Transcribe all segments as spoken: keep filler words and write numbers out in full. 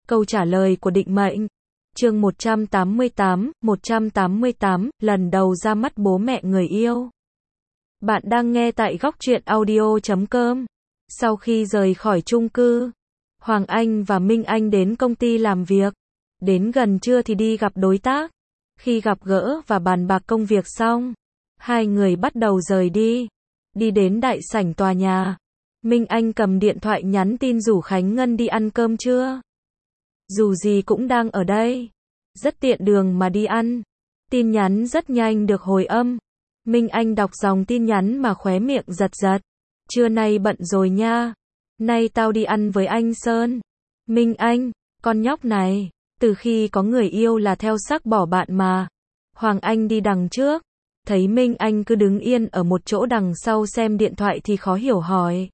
Câu trả lời của định mệnh. Chương một trăm tám mươi tám, một trăm tám mươi tám, lần đầu ra mắt bố mẹ người yêu. Bạn đang nghe tại góc truyện audio chấm com. Sau khi rời khỏi chung cư, Hoàng Anh và Minh Anh đến công ty làm việc. Đến gần trưa thì đi gặp đối tác. Khi gặp gỡ và bàn bạc công việc xong, hai người bắt đầu rời đi. Đi đến đại sảnh tòa nhà, Minh Anh cầm điện thoại nhắn tin rủ Khánh Ngân đi ăn cơm trưa. Dù gì cũng đang ở đây, rất tiện đường mà đi ăn. Tin nhắn rất nhanh được hồi âm. Minh Anh đọc dòng tin nhắn mà khóe miệng giật giật. Trưa nay bận rồi nha. Nay tao đi ăn với anh Sơn. Minh Anh, con nhóc này, từ khi có người yêu là theo sắc bỏ bạn mà. Hoàng Anh đi đằng trước, thấy Minh Anh cứ đứng yên ở một chỗ đằng sau xem điện thoại thì khó hiểu hỏi.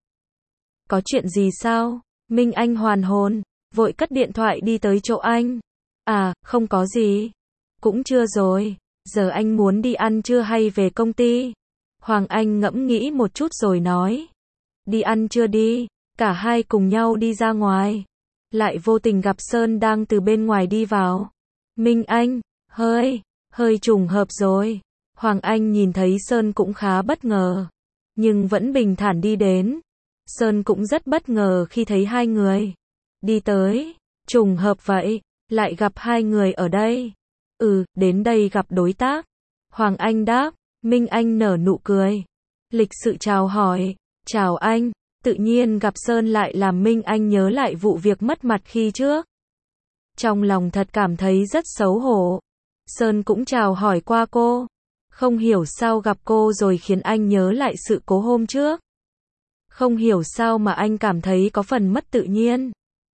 Có chuyện gì sao? Minh Anh hoàn hồn, vội cất điện thoại đi tới chỗ anh. À, không có gì. Cũng trưa rồi, giờ anh muốn đi ăn trưa hay về công ty? Hoàng Anh ngẫm nghĩ một chút rồi nói. Đi ăn trưa đi, cả hai cùng nhau đi ra ngoài. Lại vô tình gặp Sơn đang từ bên ngoài đi vào. Minh Anh, hơi, hơi trùng hợp rồi. Hoàng Anh nhìn thấy Sơn cũng khá bất ngờ, nhưng vẫn bình thản đi đến. Sơn cũng rất bất ngờ khi thấy hai người đi tới. Trùng hợp vậy, lại gặp hai người ở đây. Ừ, đến đây gặp đối tác. Hoàng Anh đáp. Minh Anh nở nụ cười, lịch sự chào hỏi. Chào anh. Tự nhiên gặp Sơn lại làm Minh Anh nhớ lại vụ việc mất mặt khi trước. Trong lòng thật cảm thấy rất xấu hổ. Sơn cũng chào hỏi qua cô. Không hiểu sao gặp cô rồi khiến anh nhớ lại sự cố hôm trước. Không hiểu sao mà anh cảm thấy có phần mất tự nhiên.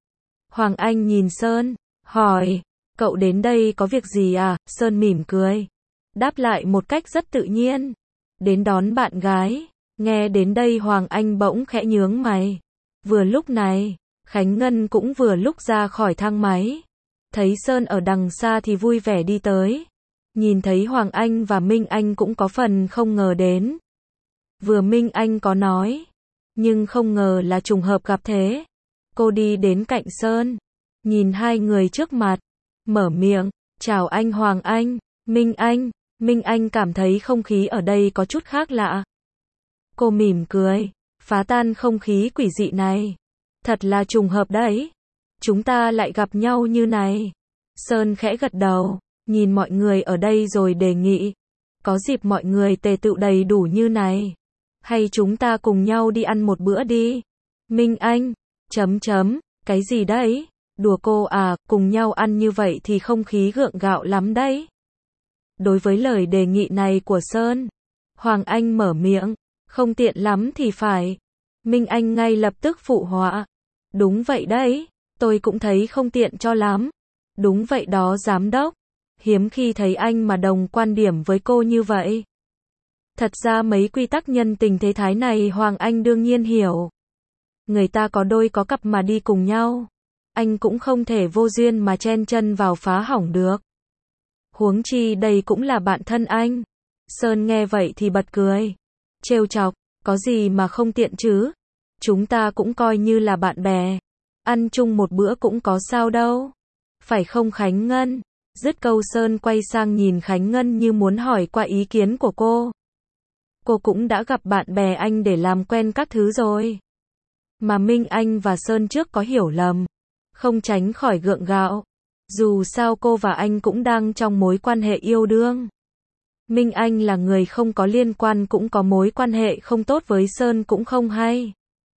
Hoàng Anh nhìn Sơn, hỏi, cậu đến đây có việc gì à? Sơn mỉm cười, đáp lại một cách rất tự nhiên. Đến đón bạn gái. Nghe đến đây Hoàng Anh bỗng khẽ nhướng mày. Vừa lúc này, Khánh Ngân cũng vừa lúc ra khỏi thang máy. Thấy Sơn ở đằng xa thì vui vẻ đi tới. Nhìn thấy Hoàng Anh và Minh Anh cũng có phần không ngờ đến. Vừa Minh Anh có nói, nhưng không ngờ là trùng hợp gặp thế. Cô đi đến cạnh Sơn, nhìn hai người trước mặt, mở miệng, chào anh Hoàng Anh, Minh Anh. Minh Anh cảm thấy không khí ở đây có chút khác lạ. Cô mỉm cười, phá tan không khí quỷ dị này. Thật là trùng hợp đấy. Chúng ta lại gặp nhau như này. Sơn khẽ gật đầu, nhìn mọi người ở đây rồi đề nghị. Có dịp mọi người tề tựu đầy đủ như này, hay chúng ta cùng nhau đi ăn một bữa đi. Minh Anh, chấm chấm, cái gì đấy? Đùa cô à, cùng nhau ăn như vậy thì không khí gượng gạo lắm đấy. Đối với lời đề nghị này của Sơn, Hoàng Anh mở miệng, không tiện lắm thì phải. Minh Anh ngay lập tức phụ họa. Đúng vậy đấy, tôi cũng thấy không tiện cho lắm. Đúng vậy đó giám đốc. Hiếm khi thấy anh mà đồng quan điểm với cô như vậy. Thật ra mấy quy tắc nhân tình thế thái này Hoàng Anh đương nhiên hiểu. Người ta có đôi có cặp mà đi cùng nhau. Anh cũng không thể vô duyên mà chen chân vào phá hỏng được. Huống chi đây cũng là bạn thân anh. Sơn nghe vậy thì bật cười, trêu chọc, có gì mà không tiện chứ? Chúng ta cũng coi như là bạn bè. Ăn chung một bữa cũng có sao đâu. Phải không Khánh Ngân? Dứt câu Sơn quay sang nhìn Khánh Ngân như muốn hỏi qua ý kiến của cô. Cô cũng đã gặp bạn bè anh để làm quen các thứ rồi. Mà Minh Anh và Sơn trước có hiểu lầm, không tránh khỏi gượng gạo. Dù sao cô và anh cũng đang trong mối quan hệ yêu đương. Minh Anh là người không có liên quan cũng có mối quan hệ không tốt với Sơn cũng không hay.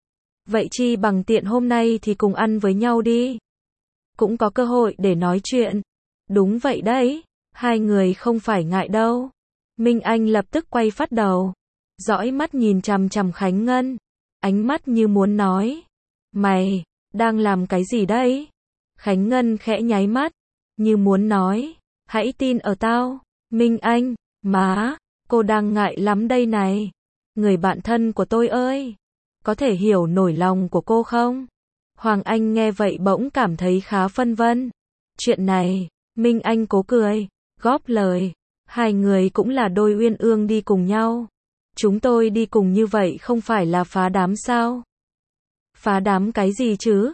Vậy chi bằng tiện hôm nay thì cùng ăn với nhau đi. Cũng có cơ hội để nói chuyện. Đúng vậy đấy, hai người không phải ngại đâu. Minh Anh lập tức quay phát đầu, dõi mắt nhìn chằm chằm Khánh Ngân. Ánh mắt như muốn nói, mày, đang làm cái gì đấy? Khánh Ngân khẽ nháy mắt, như muốn nói, hãy tin ở tao. Minh Anh, má, cô đang ngại lắm đây này. Người bạn thân của tôi ơi, có thể hiểu nổi lòng của cô không? Hoàng Anh nghe vậy bỗng cảm thấy khá phân vân. Chuyện này, Minh Anh cố cười, góp lời, hai người cũng là đôi uyên ương đi cùng nhau. Chúng tôi đi cùng như vậy không phải là phá đám sao? Phá đám cái gì chứ?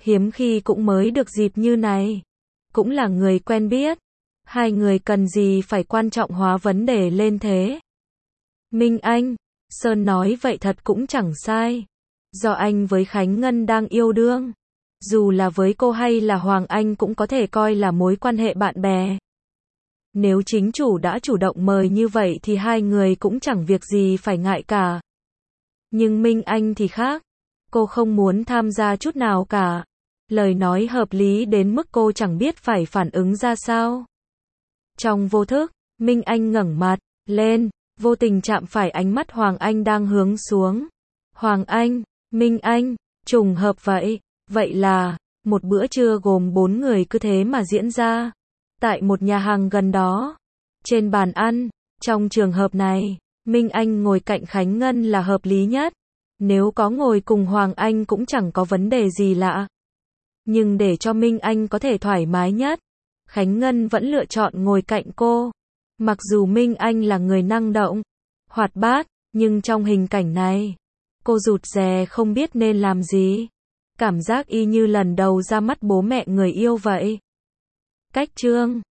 Hiếm khi cũng mới được dịp như này. Cũng là người quen biết. Hai người cần gì phải quan trọng hóa vấn đề lên thế. Minh Anh, Sơn nói vậy thật cũng chẳng sai. Do anh với Khánh Ngân đang yêu đương. Dù là với cô hay là Hoàng Anh cũng có thể coi là mối quan hệ bạn bè. Nếu chính chủ đã chủ động mời như vậy thì hai người cũng chẳng việc gì phải ngại cả. Nhưng Minh Anh thì khác. Cô không muốn tham gia chút nào cả. Lời nói hợp lý đến mức cô chẳng biết phải phản ứng ra sao. Trong vô thức, Minh Anh ngẩng mặt lên, vô tình chạm phải ánh mắt Hoàng Anh đang hướng xuống. Hoàng Anh, Minh Anh, trùng hợp vậy. Vậy là, một bữa trưa gồm bốn người cứ thế mà diễn ra. Tại một nhà hàng gần đó. Trên bàn ăn, trong trường hợp này, Minh Anh ngồi cạnh Khánh Ngân là hợp lý nhất. Nếu có ngồi cùng Hoàng Anh cũng chẳng có vấn đề gì lạ. Nhưng để cho Minh Anh có thể thoải mái nhất, Khánh Ngân vẫn lựa chọn ngồi cạnh cô. Mặc dù Minh Anh là người năng động, hoạt bát, nhưng trong hình cảnh này, cô rụt rè không biết nên làm gì. Cảm giác y như lần đầu ra mắt bố mẹ người yêu vậy. Cách chương